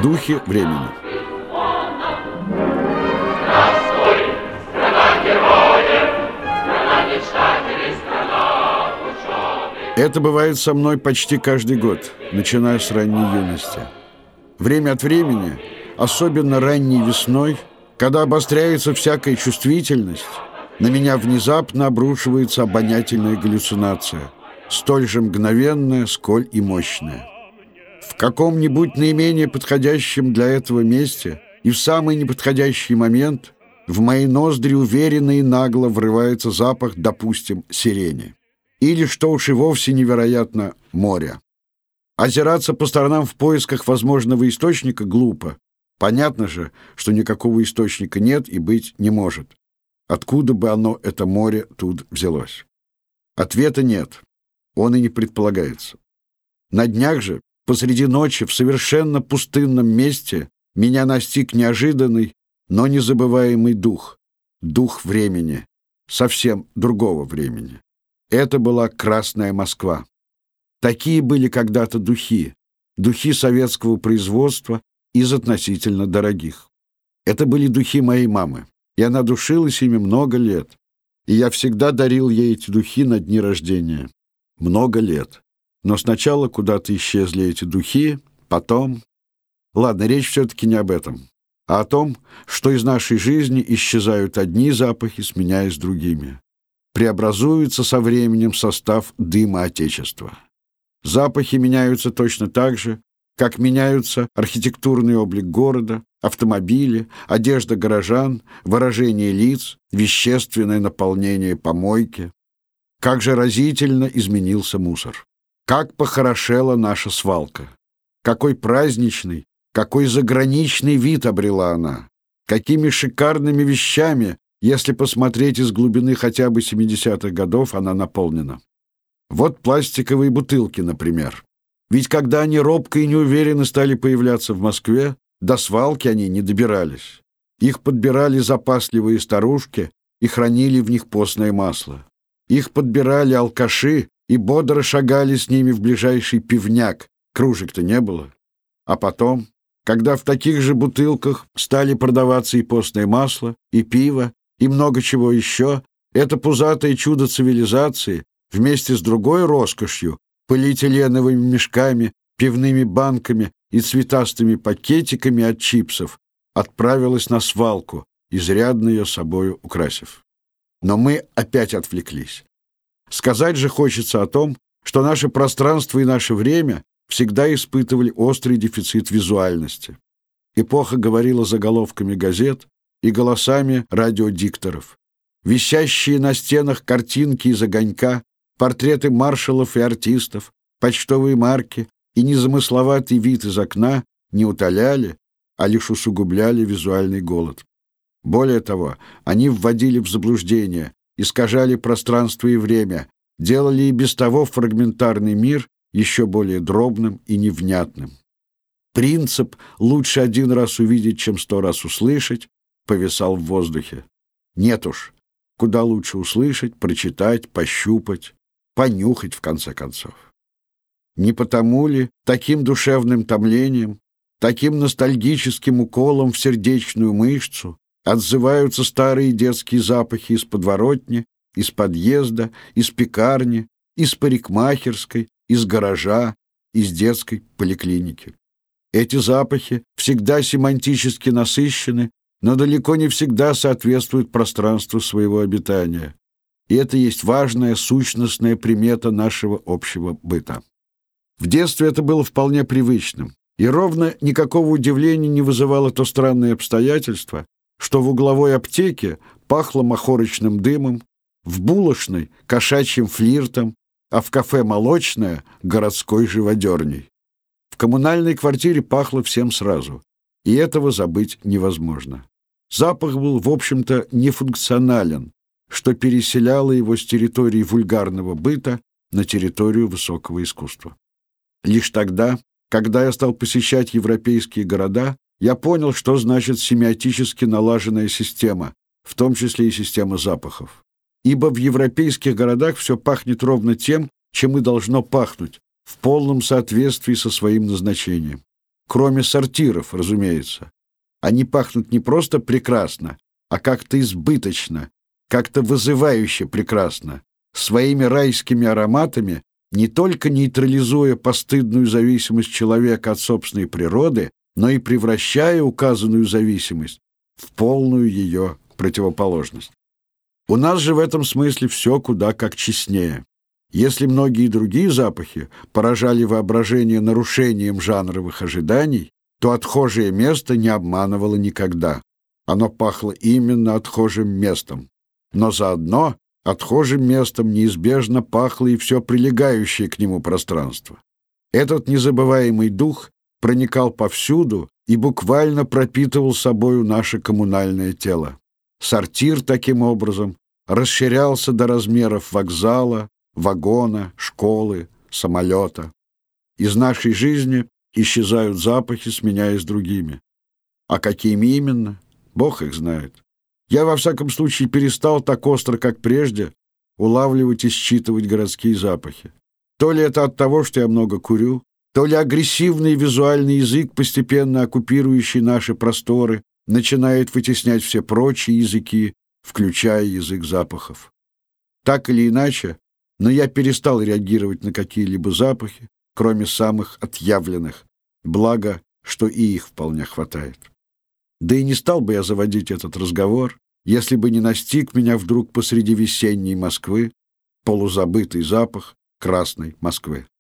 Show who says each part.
Speaker 1: Духи времени. Это бывает со мной почти каждый год, начиная с ранней юности. Время от времени, особенно ранней весной, когда обостряется всякая чувствительность, на меня внезапно обрушивается обонятельная галлюцинация, столь же мгновенная, сколь и мощная. В каком-нибудь наименее подходящем для этого месте и в самый неподходящий момент в мои ноздри уверенно и нагло врывается запах, допустим, сирени. Или, что уж и вовсе невероятно, моря. Озираться по сторонам в поисках возможного источника глупо. Понятно же, что никакого источника нет и быть не может. Откуда бы оно, это море, тут взялось? Ответа нет. Он и не предполагается. На днях же, посреди ночи, в совершенно пустынном месте, меня настиг неожиданный, но незабываемый дух. Дух времени. Совсем другого времени. Это была Красная Москва. Такие были когда-то духи. Духи советского производства из относительно дорогих. Это были духи моей мамы. И она душилась ими много лет. И я всегда дарил ей эти духи на дни рождения. Много лет. Но сначала куда-то исчезли эти духи, потом... Ладно, речь все-таки не об этом, а о том, что из нашей жизни исчезают одни запахи, сменяясь другими. Преобразуется со временем состав дыма Отечества. Запахи меняются точно так же, как меняются архитектурный облик города, автомобили, одежда горожан, выражение лиц, вещественное наполнение помойки. Как же разительно изменился мусор. Как похорошела наша свалка. Какой праздничный, какой заграничный вид обрела она. Какими шикарными вещами, если посмотреть из глубины хотя бы 70-х годов, она наполнена. Вот пластиковые бутылки, например. Ведь когда они робко и неуверенно стали появляться в Москве, до свалки они не добирались. Их подбирали запасливые старушки и хранили в них постное масло. Их подбирали алкаши и бодро шагали с ними в ближайший пивняк. Кружек-то не было. А потом, когда в таких же бутылках стали продаваться и постное масло, и пиво, и много чего еще, это пузатое чудо цивилизации вместе с другой роскошью, полиэтиленовыми мешками, пивными банками и цветастыми пакетиками от чипсов, отправилась на свалку, изрядно ее собою украсив. Но мы опять отвлеклись. Сказать же хочется о том, что наше пространство и наше время всегда испытывали острый дефицит визуальности. Эпоха говорила заголовками газет и голосами радиодикторов. Висящие на стенах картинки из огонька, портреты маршалов и артистов, почтовые марки и незамысловатый вид из окна не утоляли, а лишь усугубляли визуальный голод. Более того, они вводили в заблуждение, искажали пространство и время, делали и без того фрагментарный мир еще более дробным и невнятным. Принцип «лучше один раз увидеть, чем 100 раз услышать» повисал в воздухе. Нет уж, куда лучше услышать, прочитать, пощупать, понюхать, в конце концов. Не потому ли таким душевным томлением, таким ностальгическим уколом в сердечную мышцу отзываются старые детские запахи из подворотни, из подъезда, из пекарни, из парикмахерской, из гаража, из детской поликлиники? Эти запахи всегда семантически насыщены, но далеко не всегда соответствуют пространству своего обитания. И это есть важная сущностная примета нашего общего быта. В детстве это было вполне привычным, и ровно никакого удивления не вызывало то странное обстоятельство, что в угловой аптеке пахло махорочным дымом, в булочной — кошачьим флиртом, а в кафе «Молочное» — городской живодерней. В коммунальной квартире пахло всем сразу, и этого забыть невозможно. Запах был, в общем-то, нефункционален, что переселяло его с территории вульгарного быта на территорию высокого искусства. Лишь тогда, когда я стал посещать европейские города, я понял, что значит семиотически налаженная система, в том числе и система запахов. Ибо в европейских городах все пахнет ровно тем, чем и должно пахнуть, в полном соответствии со своим назначением. кроме сортиров, разумеется. Они пахнут не просто прекрасно, а как-то избыточно, как-то вызывающе прекрасно, своими райскими ароматами, не только нейтрализуя постыдную зависимость человека от собственной природы, но и превращая указанную зависимость в полную ее противоположность. У нас же в этом смысле все куда как честнее. Если многие другие запахи поражали воображение нарушением жанровых ожиданий, то отхожее место не обманывало никогда. Оно пахло именно отхожим местом. Но заодно отхожим местом неизбежно пахло и все прилегающее к нему пространство. Этот незабываемый дух проникал повсюду и буквально пропитывал собою наше коммунальное тело. Сортир, таким образом, расширялся до размеров вокзала, вагона, школы, самолета. Из нашей жизни исчезают запахи, сменяясь другими. А какими именно? Бог их знает. Я, во всяком случае, перестал так остро, как прежде, улавливать и считывать городские запахи. То ли это от того, что я много курю, то ли агрессивный визуальный язык, постепенно оккупирующий наши просторы, начинает вытеснять все прочие языки, включая язык запахов. Так или иначе, но я перестал реагировать на какие-либо запахи, кроме самых отъявленных, благо, что и их вполне хватает. Да и не стал бы я заводить этот разговор, если бы не настиг меня вдруг посреди весенней Москвы полузабытый запах красной Москвы.